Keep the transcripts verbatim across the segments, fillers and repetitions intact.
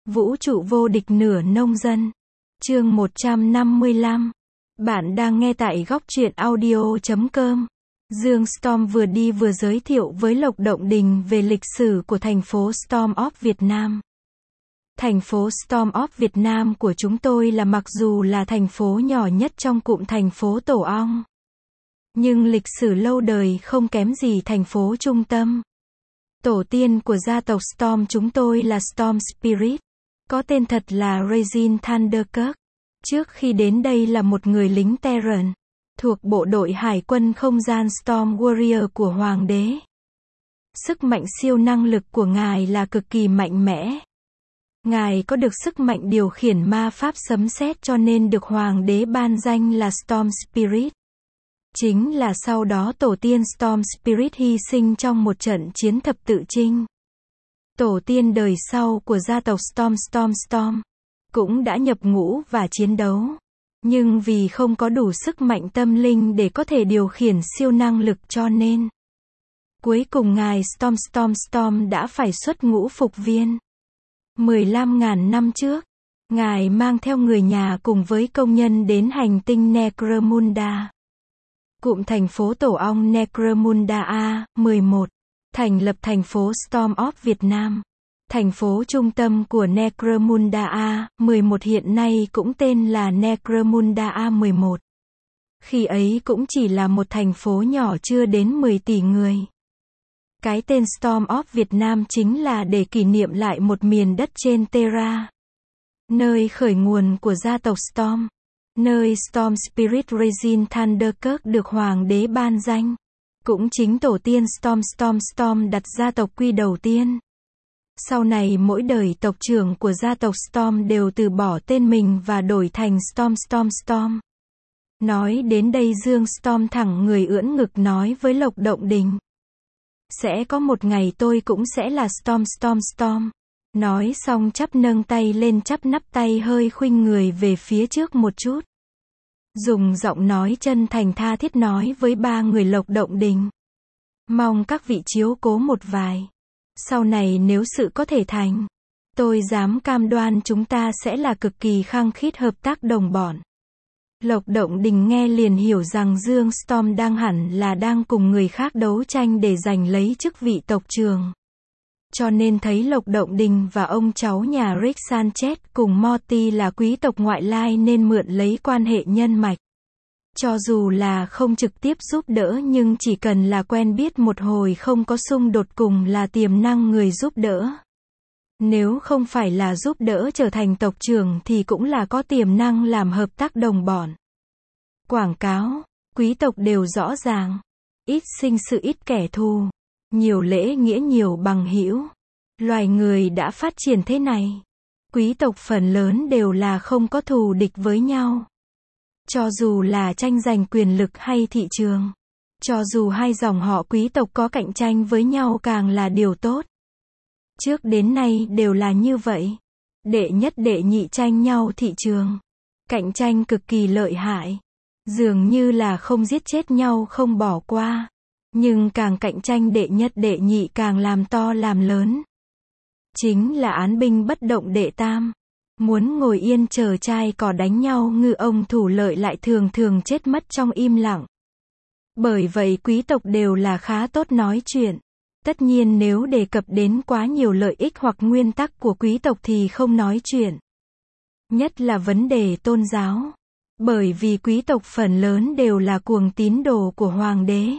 Vũ trụ vô địch nửa nông dân. Chương một trăm năm mươi lăm. Bạn đang nghe tại góc truyện audio chấm com. Dương Storm vừa đi vừa giới thiệu với Lộc Động Đình về lịch sử của thành phố Storm of Việt Nam. Thành phố Storm of Việt Nam của chúng tôi là mặc dù là thành phố nhỏ nhất trong cụm thành phố Tổ Ong, nhưng lịch sử lâu đời không kém gì thành phố trung tâm. Tổ tiên của gia tộc Storm chúng tôi là Storm Spirit, có tên thật là Regine Thunderkirk. Trước khi đến đây là một người lính Terran, thuộc bộ đội hải quân không gian Storm Warrior của Hoàng đế. Sức mạnh siêu năng lực của ngài là cực kỳ mạnh mẽ. Ngài có được sức mạnh điều khiển ma pháp sấm sét cho nên được Hoàng đế ban danh là Storm Spirit. Chính là sau đó tổ tiên Storm Spirit hy sinh trong một trận chiến thập tự chinh. Tổ tiên đời sau của gia tộc Storm Storm Storm cũng đã nhập ngũ và chiến đấu. Nhưng vì không có đủ sức mạnh tâm linh để có thể điều khiển siêu năng lực cho nên cuối cùng ngài Storm Storm Storm đã phải xuất ngũ phục viên. mười lăm nghìn năm trước, ngài mang theo người nhà cùng với công nhân đến hành tinh Necromunda. Cụm thành phố Tổ Ong Necromunda A mười một, thành lập thành phố Storm of Việt Nam. Thành phố trung tâm của Necromunda A mười một hiện nay cũng tên là Necromunda A mười một. Khi ấy cũng chỉ là một thành phố nhỏ chưa đến mười tỷ người. Cái tên Storm of Việt Nam chính là để kỷ niệm lại một miền đất trên Terra, nơi khởi nguồn của gia tộc Storm, nơi Storm Spirit Regine Thunderkirk được Hoàng đế ban danh. Cũng chính tổ tiên Storm Storm Storm đặt gia tộc quy đầu tiên. Sau này mỗi đời tộc trưởng của gia tộc Storm đều từ bỏ tên mình và đổi thành Storm Storm Storm. Nói đến đây Dương Storm thẳng người ưỡn ngực nói với Lộc Động Đình: sẽ có một ngày tôi cũng sẽ là Storm Storm Storm. Nói xong chắp nâng tay lên chắp nắp tay hơi khuynh người về phía trước một chút. Dùng giọng nói chân thành tha thiết nói với ba người Lộc Động Đình: mong các vị chiếu cố một vài. Sau này nếu sự có thể thành, tôi dám cam đoan chúng ta sẽ là cực kỳ khăng khít hợp tác đồng bọn. Lộc Động Đình nghe liền hiểu rằng Dương Storm đang hẳn là đang cùng người khác đấu tranh để giành lấy chức vị tộc trưởng. Cho nên thấy Lộc Động Đình và ông cháu nhà Rick Sanchez cùng Morty là quý tộc ngoại lai nên mượn lấy quan hệ nhân mạch. Cho dù là không trực tiếp giúp đỡ nhưng chỉ cần là quen biết một hồi không có xung đột cùng là tiềm năng người giúp đỡ. Nếu không phải là giúp đỡ trở thành tộc trưởng thì cũng là có tiềm năng làm hợp tác đồng bọn. Quảng cáo, quý tộc đều rõ ràng. Ít sinh sự ít kẻ thù. Nhiều lễ nghĩa nhiều bằng hữu. Loài người đã phát triển thế này. Quý tộc phần lớn đều là không có thù địch với nhau. Cho dù là tranh giành quyền lực hay thị trường. Cho dù hai dòng họ quý tộc có cạnh tranh với nhau càng là điều tốt. Trước đến nay đều là như vậy. Đệ nhất đệ nhị tranh nhau thị trường. Cạnh tranh cực kỳ lợi hại. Dường như là không giết chết nhau không bỏ qua. Nhưng càng cạnh tranh đệ nhất đệ nhị càng làm to làm lớn. Chính là án binh bất động đệ tam. Muốn ngồi yên chờ trai cỏ đánh nhau ngư ông thủ lợi lại thường thường chết mất trong im lặng. Bởi vậy quý tộc đều là khá tốt nói chuyện. Tất nhiên nếu đề cập đến quá nhiều lợi ích hoặc nguyên tắc của quý tộc thì không nói chuyện. Nhất là vấn đề tôn giáo. Bởi vì quý tộc phần lớn đều là cuồng tín đồ của Hoàng đế.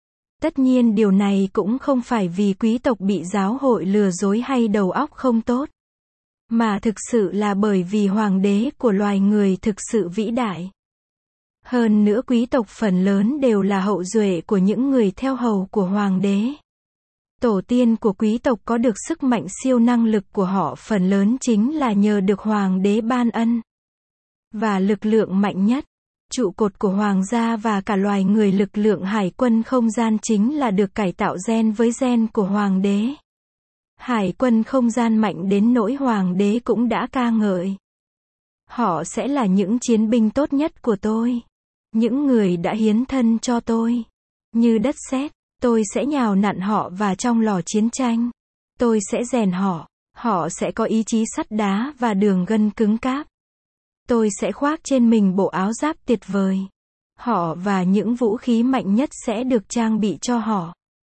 Tất nhiên điều này cũng không phải vì quý tộc bị giáo hội lừa dối hay đầu óc không tốt. Mà thực sự là bởi vì Hoàng đế của loài người thực sự vĩ đại. Hơn nữa quý tộc phần lớn đều là hậu duệ của những người theo hầu của Hoàng đế. Tổ tiên của quý tộc có được sức mạnh siêu năng lực của họ phần lớn chính là nhờ được Hoàng đế ban ân. Và lực lượng mạnh nhất, trụ cột của Hoàng gia và cả loài người lực lượng hải quân không gian chính là được cải tạo gen với gen của Hoàng đế. Hải quân không gian mạnh đến nỗi Hoàng đế cũng đã ca ngợi. Họ sẽ là những chiến binh tốt nhất của tôi. Những người đã hiến thân cho tôi. Như đất sét, tôi sẽ nhào nặn họ và trong lò chiến tranh. Tôi sẽ rèn họ. Họ sẽ có ý chí sắt đá và đường gân cứng cáp. Tôi sẽ khoác trên mình bộ áo giáp tuyệt vời. Họ và những vũ khí mạnh nhất sẽ được trang bị cho họ.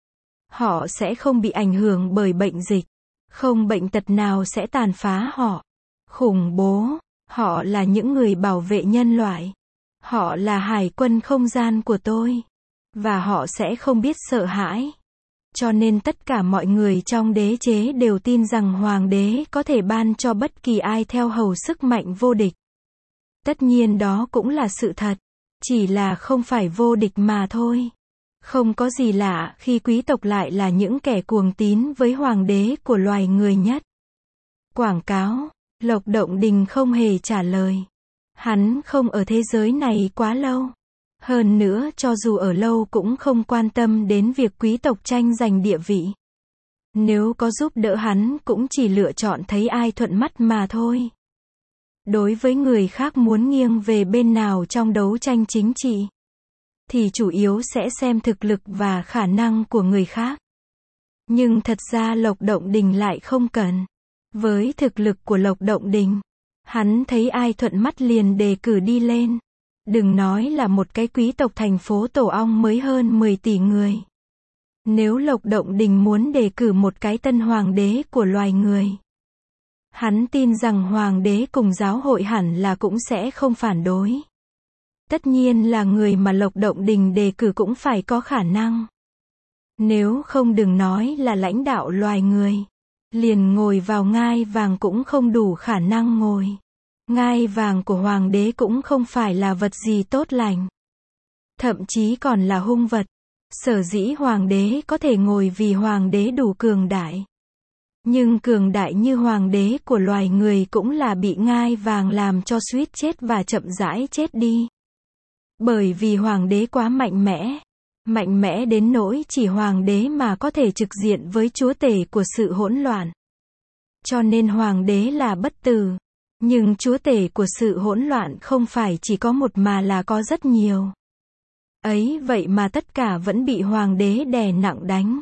Họ sẽ không bị ảnh hưởng bởi bệnh dịch. Không bệnh tật nào sẽ tàn phá họ. Khủng bố. Họ là những người bảo vệ nhân loại. Họ là hải quân không gian của tôi. Và họ sẽ không biết sợ hãi. Cho nên tất cả mọi người trong đế chế đều tin rằng hoàng đế có thể ban cho bất kỳ ai theo hầu sức mạnh vô địch. Tất nhiên đó cũng là sự thật. Chỉ là không phải vô địch mà thôi. Không có gì lạ khi quý tộc lại là những kẻ cuồng tín với hoàng đế của loài người nhất. Quảng cáo. Lộc Động Đình không hề trả lời. Hắn không ở thế giới này quá lâu. Hơn nữa cho dù ở lâu cũng không quan tâm đến việc quý tộc tranh giành địa vị. Nếu có giúp đỡ hắn cũng chỉ lựa chọn thấy ai thuận mắt mà thôi. Đối với người khác muốn nghiêng về bên nào trong đấu tranh chính trị, thì chủ yếu sẽ xem thực lực và khả năng của người khác. Nhưng thật ra Lộc Động Đình lại không cần. Với thực lực của Lộc Động Đình, hắn thấy ai thuận mắt liền đề cử đi lên. Đừng nói là một cái quý tộc thành phố Tổ Ong mới hơn mười tỷ người. Nếu Lộc Động Đình muốn đề cử một cái tân hoàng đế của loài người, hắn tin rằng hoàng đế cùng giáo hội hẳn là cũng sẽ không phản đối. Tất nhiên là người mà Lộc Động Đình đề cử cũng phải có khả năng. Nếu không đừng nói là lãnh đạo loài người. Liền ngồi vào ngai vàng cũng không đủ khả năng ngồi. Ngai vàng của hoàng đế cũng không phải là vật gì tốt lành. Thậm chí còn là hung vật. Sở dĩ hoàng đế có thể ngồi vì hoàng đế đủ cường đại. Nhưng cường đại như hoàng đế của loài người cũng là bị ngai vàng làm cho suýt chết và chậm rãi chết đi. Bởi vì hoàng đế quá mạnh mẽ. Mạnh mẽ đến nỗi chỉ hoàng đế mà có thể trực diện với chúa tể của sự hỗn loạn. Cho nên hoàng đế là bất tử. Nhưng chúa tể của sự hỗn loạn không phải chỉ có một mà là có rất nhiều. Ấy vậy mà tất cả vẫn bị hoàng đế đè nặng đánh.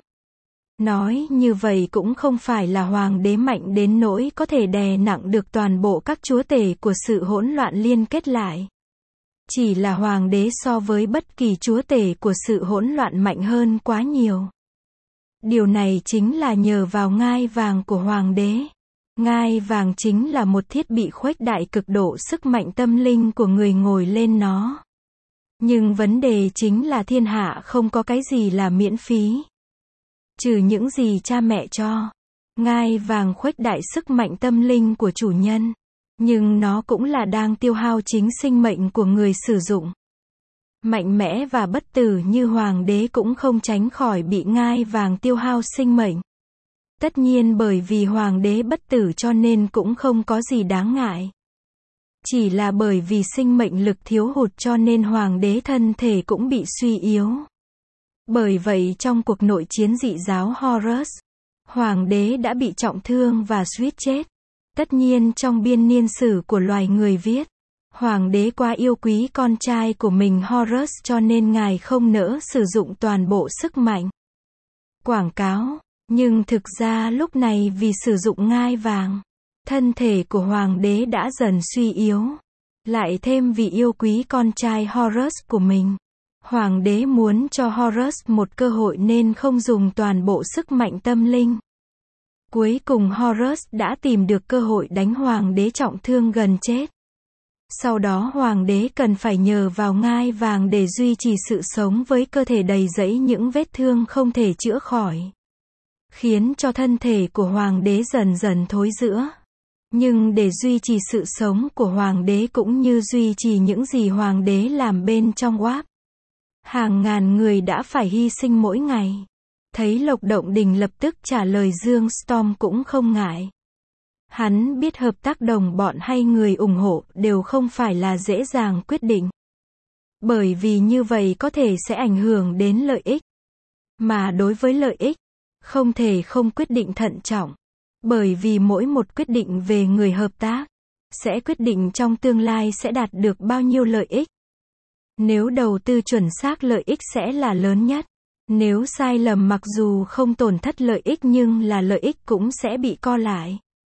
Nói như vậy cũng không phải là hoàng đế mạnh đến nỗi có thể đè nặng được toàn bộ các chúa tể của sự hỗn loạn liên kết lại. Chỉ là hoàng đế so với bất kỳ chúa tể của sự hỗn loạn mạnh hơn quá nhiều. Điều này chính là nhờ vào ngai vàng của hoàng đế. Ngai vàng chính là một thiết bị khuếch đại cực độ sức mạnh tâm linh của người ngồi lên nó. Nhưng vấn đề chính là thiên hạ không có cái gì là miễn phí. Trừ những gì cha mẹ cho. Ngai vàng khuếch đại sức mạnh tâm linh của chủ nhân. Nhưng nó cũng là đang tiêu hao chính sinh mệnh của người sử dụng. Mạnh mẽ và bất tử như hoàng đế cũng không tránh khỏi bị ngai vàng tiêu hao sinh mệnh. Tất nhiên bởi vì hoàng đế bất tử cho nên cũng không có gì đáng ngại. Chỉ là bởi vì sinh mệnh lực thiếu hụt cho nên hoàng đế thân thể cũng bị suy yếu. Bởi vậy trong cuộc nội chiến dị giáo Horus, hoàng đế đã bị trọng thương và suýt chết. Tất nhiên trong biên niên sử của loài người viết, hoàng đế quá yêu quý con trai của mình Horus cho nên ngài không nỡ sử dụng toàn bộ sức mạnh. Quảng cáo, nhưng thực ra lúc này vì sử dụng ngai vàng, thân thể của hoàng đế đã dần suy yếu. Lại thêm vì yêu quý con trai Horus của mình. Hoàng đế muốn cho Horus một cơ hội nên không dùng toàn bộ sức mạnh tâm linh. Cuối cùng Horus đã tìm được cơ hội đánh hoàng đế trọng thương gần chết. Sau đó hoàng đế cần phải nhờ vào ngai vàng để duy trì sự sống với cơ thể đầy rẫy những vết thương không thể chữa khỏi. Khiến cho thân thể của hoàng đế dần dần thối rữa. Nhưng để duy trì sự sống của hoàng đế cũng như duy trì những gì hoàng đế làm bên trong oáp. Hàng ngàn người đã phải hy sinh mỗi ngày. Thấy Lộc Động Đình lập tức trả lời Dương Storm cũng không ngại. Hắn biết hợp tác đồng bọn hay người ủng hộ đều không phải là dễ dàng quyết định. Bởi vì như vậy có thể sẽ ảnh hưởng đến lợi ích. Mà đối với lợi ích, không thể không quyết định thận trọng. Bởi vì mỗi một quyết định về người hợp tác, sẽ quyết định trong tương lai sẽ đạt được bao nhiêu lợi ích. Nếu đầu tư chuẩn xác lợi ích sẽ là lớn nhất. Nếu sai lầm mặc dù không tổn thất lợi ích nhưng là lợi ích cũng sẽ bị co lại.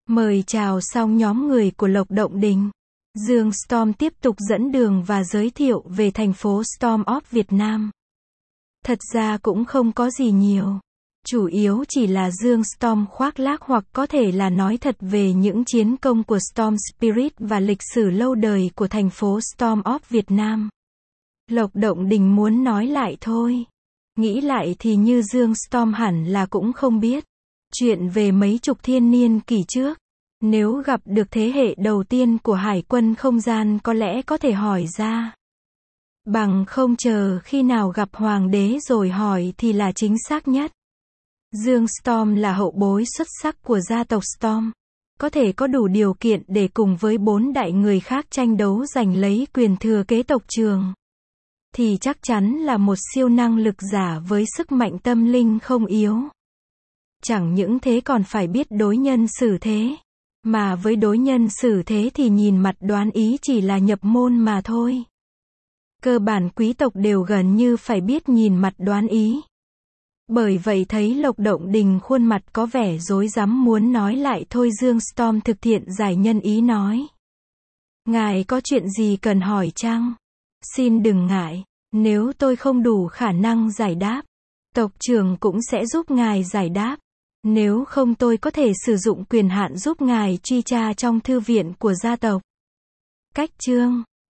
Mời chào xong nhóm người của Lộc Động Đình. Dương Storm tiếp tục dẫn đường và giới thiệu về thành phố Storm of Việt Nam. Thật ra cũng không có gì nhiều. Chủ yếu chỉ là Dương Storm khoác lác hoặc có thể là nói thật về những chiến công của Storm Spirit và lịch sử lâu đời của thành phố Storm of Việt Nam. Lộc Động Đình muốn nói lại thôi. Nghĩ lại thì như Dương Storm hẳn là cũng không biết. Chuyện về mấy chục thiên niên kỷ trước. Nếu gặp được thế hệ đầu tiên của Hải quân không gian có lẽ có thể hỏi ra. Bằng không chờ khi nào gặp Hoàng đế rồi hỏi thì là chính xác nhất. Dương Storm là hậu bối xuất sắc của gia tộc Storm. Có thể có đủ điều kiện để cùng với bốn đại người khác tranh đấu giành lấy quyền thừa kế tộc trường. Thì chắc chắn là một siêu năng lực giả với sức mạnh tâm linh không yếu. Chẳng những thế còn phải biết đối nhân xử thế. Mà với đối nhân xử thế thì nhìn mặt đoán ý chỉ là nhập môn mà thôi. Cơ bản quý tộc đều gần như phải biết nhìn mặt đoán ý. Bởi vậy thấy Lộc Động Đình khuôn mặt có vẻ rối rắm muốn nói lại thôi Dương Storm thực thiện giải nhân ý nói. Ngài có chuyện gì cần hỏi chăng? Xin đừng ngại, nếu tôi không đủ khả năng giải đáp, tộc trưởng cũng sẽ giúp ngài giải đáp. Nếu không tôi có thể sử dụng quyền hạn giúp ngài truy tra trong thư viện của gia tộc. Cách chương